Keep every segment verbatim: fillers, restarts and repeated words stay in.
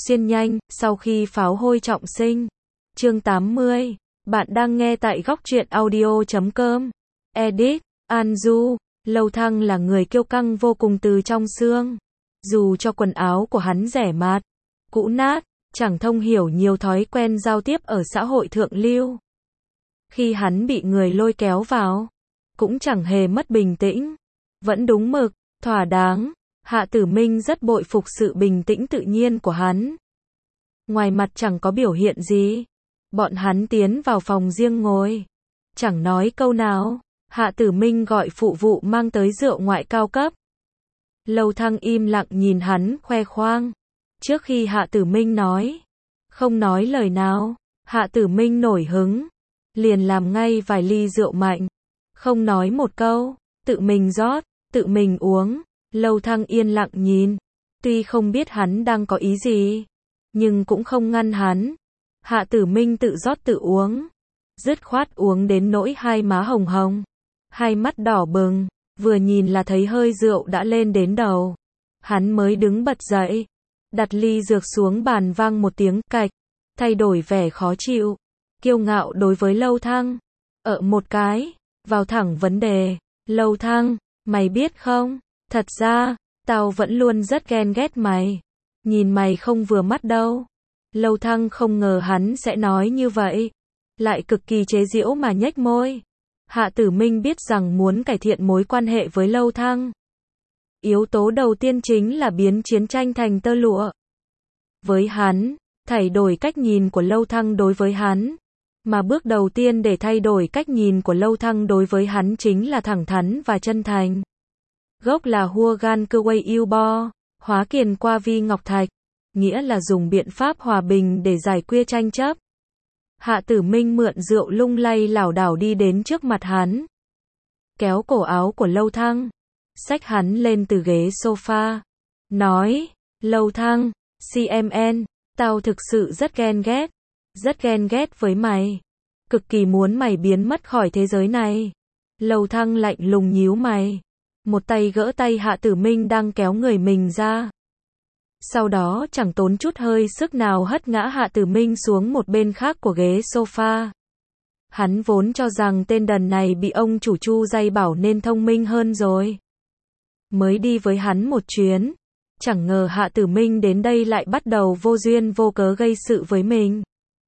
Xuyên nhanh, sau khi pháo hôi trọng sinh. Chương tám mươi. Bạn đang nghe tại góc truyện audio chấm com. Edit, An Du. Lâu Thăng là người kiêu căng vô cùng từ trong xương. Dù cho quần áo của hắn rẻ mạt, cũ nát, chẳng thông hiểu nhiều thói quen giao tiếp ở xã hội thượng lưu. Khi hắn bị người lôi kéo vào, cũng chẳng hề mất bình tĩnh. Vẫn đúng mực, thỏa đáng. Hạ Tử Minh rất bội phục sự bình tĩnh tự nhiên của hắn. Ngoài mặt chẳng có biểu hiện gì. Bọn hắn tiến vào phòng riêng ngồi. Chẳng nói câu nào. Hạ Tử Minh gọi phụ vụ mang tới rượu ngoại cao cấp. Lâu Thăng im lặng nhìn hắn khoe khoang. Trước khi Hạ Tử Minh nói, không nói lời nào, Hạ Tử Minh nổi hứng. Liền làm ngay vài ly rượu mạnh. Không nói một câu, tự mình rót, tự mình uống. Lâu Thăng yên lặng nhìn. Tuy không biết hắn đang có ý gì, nhưng cũng không ngăn hắn. Hạ Tử Minh tự rót tự uống. Dứt khoát uống đến nỗi hai má hồng hồng. Hai mắt đỏ bừng. Vừa nhìn là thấy hơi rượu đã lên đến đầu. Hắn mới đứng bật dậy. Đặt ly dược xuống bàn vang một tiếng cạch. Thay đổi vẻ khó chịu. Kiêu ngạo đối với Lâu Thăng. Ở một cái. Vào thẳng vấn đề. Lâu Thăng, mày biết không? Thật ra, tao vẫn luôn rất ghen ghét mày. Nhìn mày không vừa mắt đâu. Lâu Thăng không ngờ hắn sẽ nói như vậy. Lại cực kỳ chế giễu mà nhếch môi. Hạ Tử Minh biết rằng muốn cải thiện mối quan hệ với Lâu Thăng. Yếu tố đầu tiên chính là biến chiến tranh thành tơ lụa. Với hắn, thay đổi cách nhìn của Lâu Thăng đối với hắn. Mà bước đầu tiên để thay đổi cách nhìn của Lâu Thăng đối với hắn chính là thẳng thắn và chân thành. Gốc là hua gan cơ quay yêu bo, hóa kiền qua vi ngọc thạch, nghĩa là dùng biện pháp hòa bình để giải quyết tranh chấp. Hạ Tử Minh mượn rượu lung lay lảo đảo đi đến trước mặt hắn. Kéo cổ áo của Lâu Thăng, xách hắn lên từ ghế sofa. Nói, Lâu Thăng, xê em en, tao thực sự rất ghen ghét. Rất ghen ghét với mày. Cực kỳ muốn mày biến mất khỏi thế giới này. Lâu Thăng lạnh lùng nhíu mày. Một tay gỡ tay Hạ Tử Minh đang kéo người mình ra. Sau đó chẳng tốn chút hơi sức nào hất ngã Hạ Tử Minh xuống một bên khác của ghế sofa. Hắn vốn cho rằng tên đần này bị ông chủ Chu dạy bảo nên thông minh hơn rồi. Mới đi với hắn một chuyến. Chẳng ngờ Hạ Tử Minh đến đây lại bắt đầu vô duyên vô cớ gây sự với mình.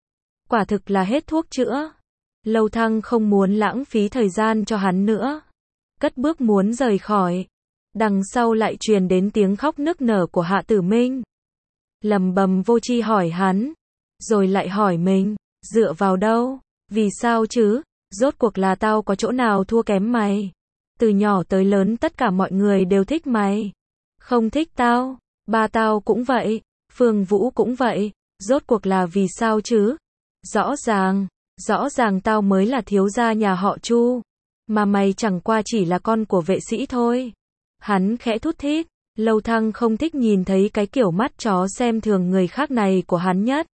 Quả thực là hết thuốc chữa. Lâu Thăng không muốn lãng phí thời gian cho hắn nữa. Cất bước muốn rời khỏi. Đằng sau lại truyền đến tiếng khóc nức nở của Hạ Tử Minh. Lầm bầm vô tri hỏi hắn. Rồi lại hỏi mình. Dựa vào đâu? Vì sao chứ? Rốt cuộc là tao có chỗ nào thua kém mày? Từ nhỏ tới lớn tất cả mọi người đều thích mày. Không thích tao. Ba tao cũng vậy. Phương Vũ cũng vậy. Rốt cuộc là vì sao chứ? Rõ ràng. Rõ ràng tao mới là thiếu gia nhà họ Chu. Mà mày chẳng qua chỉ là con của vệ sĩ thôi. Hắn khẽ thút thít. Lâu Thăng không thích nhìn thấy cái kiểu mắt chó xem thường người khác này của hắn nhất.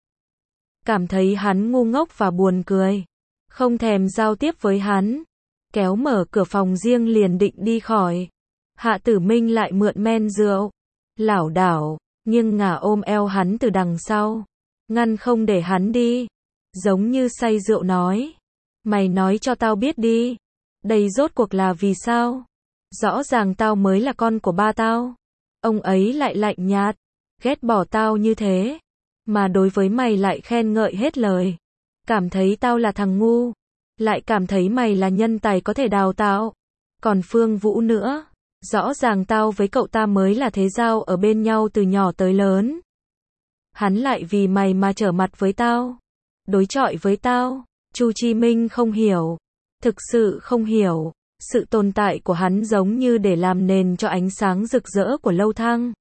Cảm thấy hắn ngu ngốc và buồn cười. Không thèm giao tiếp với hắn. Kéo mở cửa phòng riêng liền định đi khỏi. Hạ Tử Minh lại mượn men rượu. Lảo đảo, nhưng ngả ôm eo hắn từ đằng sau. Ngăn không để hắn đi. Giống như say rượu nói. Mày nói cho tao biết đi. Đây rốt cuộc là vì sao? Rõ ràng tao mới là con của ba tao. Ông ấy lại lạnh nhạt. Ghét bỏ tao như thế. Mà đối với mày lại khen ngợi hết lời. Cảm thấy tao là thằng ngu. Lại cảm thấy mày là nhân tài có thể đào tạo. Còn Phương Vũ nữa. Rõ ràng tao với cậu ta mới là thế giao ở bên nhau từ nhỏ tới lớn. Hắn lại vì mày mà trở mặt với tao. Đối chọi với tao. Chu Chi Minh không hiểu. Thực sự không hiểu. Sự tồn tại của hắn giống như để làm nền cho ánh sáng rực rỡ của Lâu Thăng.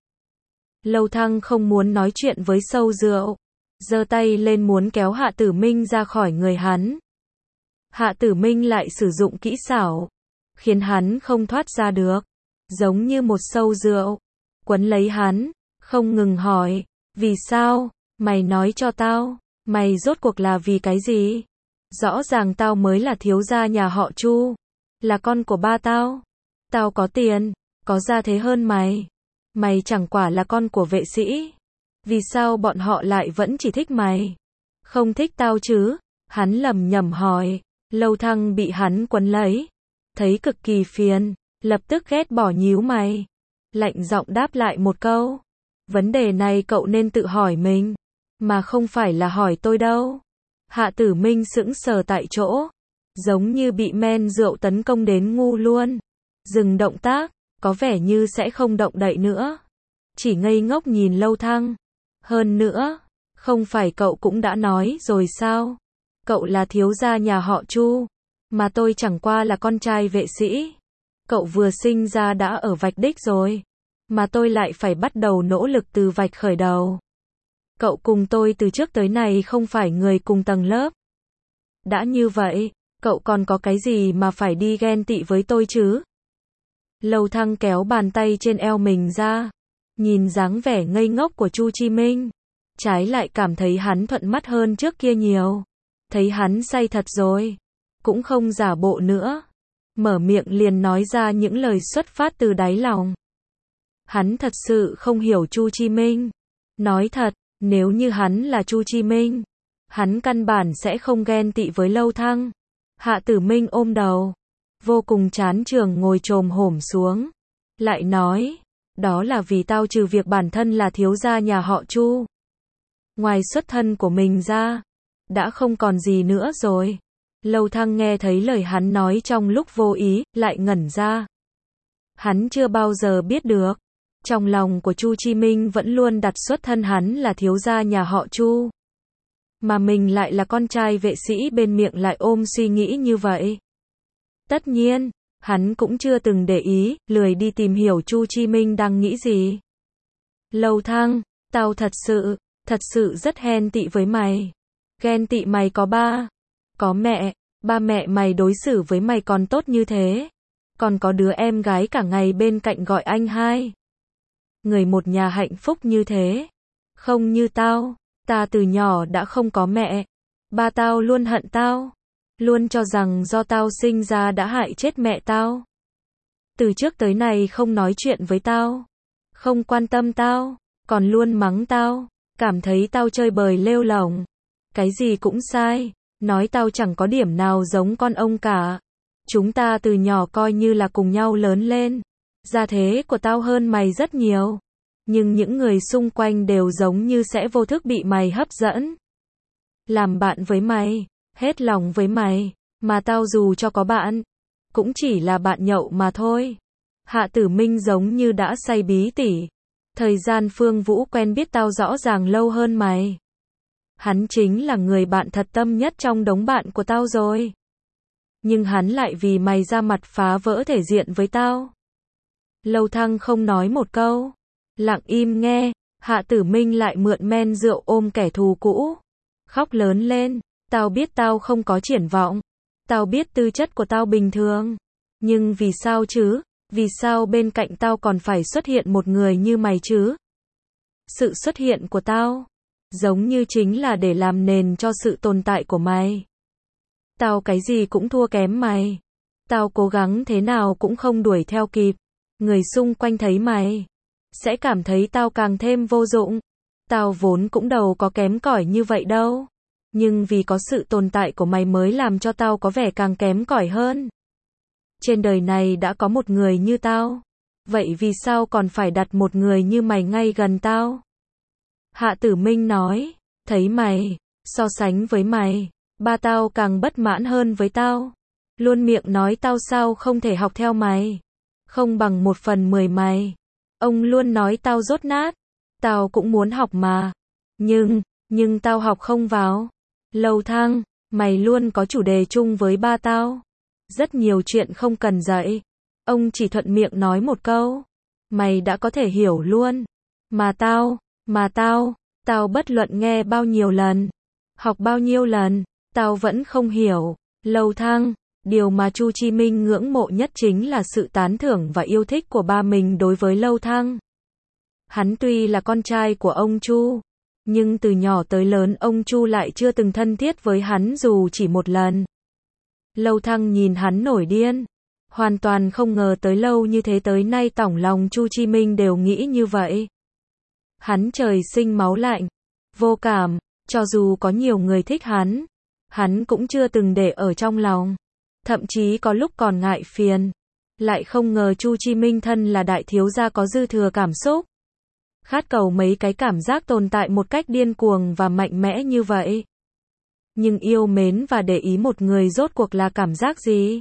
Lâu Thăng không muốn nói chuyện với sâu rượu. Giơ tay lên muốn kéo Hạ Tử Minh ra khỏi người hắn. Hạ Tử Minh lại sử dụng kỹ xảo. Khiến hắn không thoát ra được. Giống như một sâu rượu. Quấn lấy hắn. Không ngừng hỏi. Vì sao? Mày nói cho tao. Mày rốt cuộc là vì cái gì? Rõ ràng tao mới là thiếu gia nhà họ Chu. Là con của ba tao. Tao có tiền. Có gia thế hơn mày. Mày chẳng quả là con của vệ sĩ. Vì sao bọn họ lại vẫn chỉ thích mày? Không thích tao chứ? Hắn lầm nhầm hỏi. Lâu Thăng bị hắn quấn lấy, thấy cực kỳ phiền, lập tức ghét bỏ nhíu mày. Lạnh giọng đáp lại một câu. Vấn đề này cậu nên tự hỏi mình, mà không phải là hỏi tôi đâu. Hạ Tử Minh sững sờ tại chỗ, giống như bị men rượu tấn công đến ngu luôn. Dừng động tác, có vẻ như sẽ không động đậy nữa. Chỉ ngây ngốc nhìn Lâu Thăng. Hơn nữa, không phải cậu cũng đã nói rồi sao? Cậu là thiếu gia nhà họ Chu, mà tôi chẳng qua là con trai vệ sĩ. Cậu vừa sinh ra đã ở vạch đích rồi, mà tôi lại phải bắt đầu nỗ lực từ vạch khởi đầu. Cậu cùng tôi từ trước tới nay không phải người cùng tầng lớp. Đã như vậy, cậu còn có cái gì mà phải đi ghen tị với tôi chứ? Lâu Thăng kéo bàn tay trên eo mình ra, nhìn dáng vẻ ngây ngốc của Chu Chi Minh, trái lại cảm thấy hắn thuận mắt hơn trước kia nhiều. Thấy hắn say thật rồi, cũng không giả bộ nữa, mở miệng liền nói ra những lời xuất phát từ đáy lòng. Hắn thật sự không hiểu Chu Chi Minh. Nói thật, nếu như hắn là Chu Chi Minh, hắn căn bản sẽ không ghen tị với Lâu Thăng. Hạ Tử Minh ôm đầu, vô cùng chán chường ngồi chồm hổm xuống, lại nói, đó là vì tao trừ việc bản thân là thiếu gia nhà họ Chu, ngoài xuất thân của mình ra, đã không còn gì nữa rồi. Lâu Thăng nghe thấy lời hắn nói trong lúc vô ý, lại ngẩn ra. Hắn chưa bao giờ biết được, trong lòng của Chu Chi Minh vẫn luôn đặt xuất thân hắn là thiếu gia nhà họ Chu, mà mình lại là con trai vệ sĩ, bên miệng lại ôm suy nghĩ như vậy. Tất nhiên, hắn cũng chưa từng để ý, lười đi tìm hiểu Chu Chi Minh đang nghĩ gì. Lâu Thăng, tao thật sự, thật sự rất ghen tị với mày. Ghen tị mày có ba, có mẹ, ba mẹ mày đối xử với mày còn tốt như thế. Còn có đứa em gái cả ngày bên cạnh gọi anh hai. Người một nhà hạnh phúc như thế. Không như tao, ta từ nhỏ đã không có mẹ. Ba tao luôn hận tao, luôn cho rằng do tao sinh ra đã hại chết mẹ tao. Từ trước tới nay không nói chuyện với tao, không quan tâm tao, còn luôn mắng tao, cảm thấy tao chơi bời lêu lổng. Cái gì cũng sai, nói tao chẳng có điểm nào giống con ông cả. Chúng ta từ nhỏ coi như là cùng nhau lớn lên. Gia thế của tao hơn mày rất nhiều. Nhưng những người xung quanh đều giống như sẽ vô thức bị mày hấp dẫn. Làm bạn với mày, hết lòng với mày, mà tao dù cho có bạn, cũng chỉ là bạn nhậu mà thôi. Hạ Tử Minh giống như đã say bí tỉ. Thời gian Phương Vũ quen biết tao rõ ràng lâu hơn mày. Hắn chính là người bạn thật tâm nhất trong đống bạn của tao rồi. Nhưng hắn lại vì mày ra mặt phá vỡ thể diện với tao. Lâu Thăng không nói một câu, lặng im nghe. Hạ Tử Minh lại mượn men rượu ôm kẻ thù cũ, khóc lớn lên. Tao biết tao không có triển vọng, tao biết tư chất của tao bình thường, nhưng vì sao chứ? Vì sao bên cạnh tao còn phải xuất hiện một người như mày chứ? Sự xuất hiện của tao giống như chính là để làm nền cho sự tồn tại của mày. Tao cái gì cũng thua kém mày. Tao cố gắng thế nào cũng không đuổi theo kịp. Người xung quanh thấy mày sẽ cảm thấy tao càng thêm vô dụng. Tao vốn cũng đâu có kém cỏi như vậy đâu. Nhưng vì có sự tồn tại của mày mới làm cho tao có vẻ càng kém cỏi hơn. Trên đời này đã có một người như tao. Vậy vì sao còn phải đặt một người như mày ngay gần tao? Hạ Tử Minh nói, thấy mày, so sánh với mày, ba tao càng bất mãn hơn với tao. Luôn miệng nói tao sao không thể học theo mày. Không bằng một phần mười mày. Ông luôn nói tao dốt nát. Tao cũng muốn học mà. Nhưng, nhưng tao học không vào. Lâu Thăng, mày luôn có chủ đề chung với ba tao. Rất nhiều chuyện không cần dạy. Ông chỉ thuận miệng nói một câu. Mày đã có thể hiểu luôn. Mà tao, mà tao, tao bất luận nghe bao nhiêu lần, học bao nhiêu lần, tao vẫn không hiểu. Lâu Thăng, điều mà Chu Chi Minh ngưỡng mộ nhất chính là sự tán thưởng và yêu thích của ba mình đối với Lâu Thăng. Hắn tuy là con trai của ông Chu, nhưng từ nhỏ tới lớn ông Chu lại chưa từng thân thiết với hắn dù chỉ một lần. Lâu Thăng nhìn hắn nổi điên, hoàn toàn không ngờ tới lâu như thế tới nay tỏng lòng Chu Chi Minh đều nghĩ như vậy. Hắn trời sinh máu lạnh, vô cảm, cho dù có nhiều người thích hắn, hắn cũng chưa từng để ở trong lòng, thậm chí có lúc còn ngại phiền. Lại không ngờ Chu Chi Minh thân là đại thiếu gia có dư thừa cảm xúc, khát cầu mấy cái cảm giác tồn tại một cách điên cuồng và mạnh mẽ như vậy. Nhưng yêu mến và để ý một người rốt cuộc là cảm giác gì?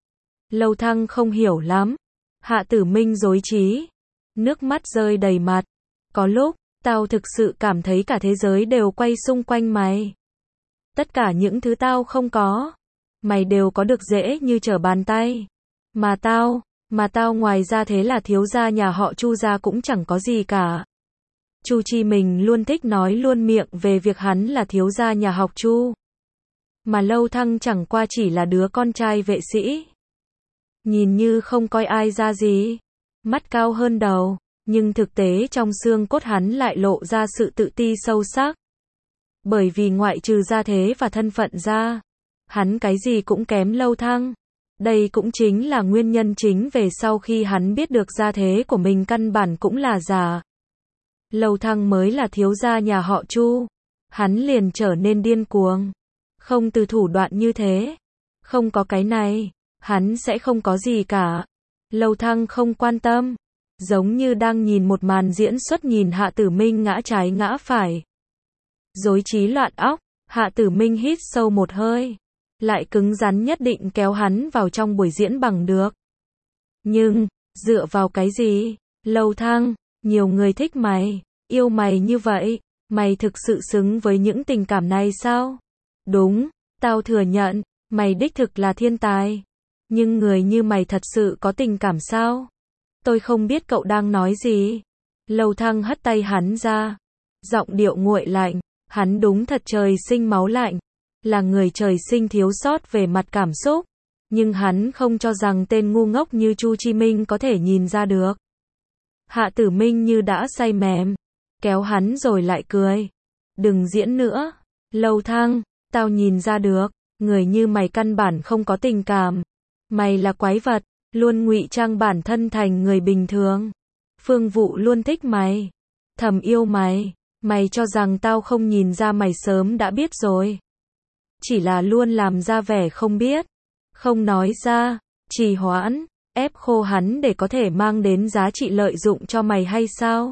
Lâu Thăng không hiểu lắm. Hạ Tử Minh rối trí, nước mắt rơi đầy mặt. Có lúc, tao thực sự cảm thấy cả thế giới đều quay xung quanh mày. Tất cả những thứ tao không có, mày đều có được dễ như trở bàn tay. Mà tao, mà tao ngoài ra thế là thiếu gia nhà họ Chu gia cũng chẳng có gì cả. Chu Chi mình luôn thích nói luôn miệng về việc hắn là thiếu gia nhà họ Chu. Mà Lâu Thăng chẳng qua chỉ là đứa con trai vệ sĩ. Nhìn như không coi ai ra gì, mắt cao hơn đầu, nhưng thực tế trong xương cốt hắn lại lộ ra sự tự ti sâu sắc. Bởi vì ngoại trừ gia thế và thân phận ra, hắn cái gì cũng kém Lâu Thăng. Đây cũng chính là nguyên nhân chính về sau khi hắn biết được gia thế của mình căn bản cũng là giả. Lâu Thăng mới là thiếu gia nhà họ Chu. Hắn liền trở nên điên cuồng. Không từ thủ đoạn như thế. Không có cái này, hắn sẽ không có gì cả. Lâu Thăng không quan tâm. Giống như đang nhìn một màn diễn xuất nhìn Hạ Tử Minh ngã trái ngã phải. Rối trí loạn óc, Hạ Tử Minh hít sâu một hơi. Lại cứng rắn nhất định kéo hắn vào trong buổi diễn bằng được. Nhưng, dựa vào cái gì? Lâu Thăng, nhiều người thích mày, yêu mày như vậy, mày thực sự xứng với những tình cảm này sao? Đúng, tao thừa nhận, mày đích thực là thiên tài. Nhưng người như mày thật sự có tình cảm sao? Tôi không biết cậu đang nói gì. Lâu Thăng hất tay hắn ra. Giọng điệu nguội lạnh, hắn đúng thật trời sinh máu lạnh. Là người trời sinh thiếu sót về mặt cảm xúc. Nhưng hắn không cho rằng tên ngu ngốc như Chu Chi Minh có thể nhìn ra được. Hạ Tử Minh như đã say mềm, kéo hắn rồi lại cười. Đừng diễn nữa. Lâu Thăng, tao nhìn ra được, người như mày căn bản không có tình cảm. Mày là quái vật, luôn ngụy trang bản thân thành người bình thường. Phương Vụ luôn thích mày, thầm yêu mày. Mày cho rằng tao không nhìn ra mày sớm đã biết rồi. Chỉ là luôn làm ra vẻ không biết, không nói ra, trì hoãn, ép khô hắn để có thể mang đến giá trị lợi dụng cho mày hay sao?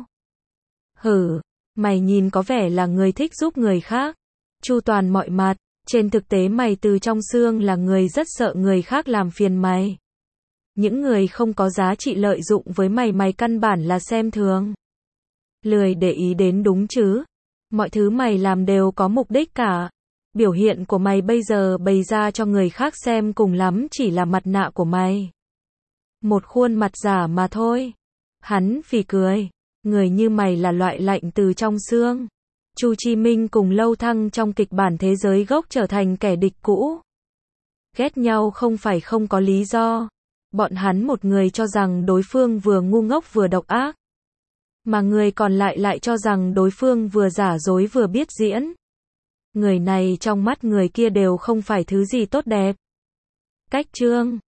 Hử, mày nhìn có vẻ là người thích giúp người khác, chu toàn mọi mặt, trên thực tế mày từ trong xương là người rất sợ người khác làm phiền mày. Những người không có giá trị lợi dụng với mày mày căn bản là xem thường. Lười để ý đến đúng chứ? Mọi thứ mày làm đều có mục đích cả. Biểu hiện của mày bây giờ bày ra cho người khác xem cùng lắm chỉ là mặt nạ của mày. Một khuôn mặt giả mà thôi. Hắn phì cười. Người như mày là loại lạnh từ trong xương. Chu Chi Minh cùng Lâu Thăng trong kịch bản thế giới gốc trở thành kẻ địch cũ. Ghét nhau không phải không có lý do. Bọn hắn một người cho rằng đối phương vừa ngu ngốc vừa độc ác. Mà người còn lại lại cho rằng đối phương vừa giả dối vừa biết diễn. Người này trong mắt người kia đều không phải thứ gì tốt đẹp. Cách chương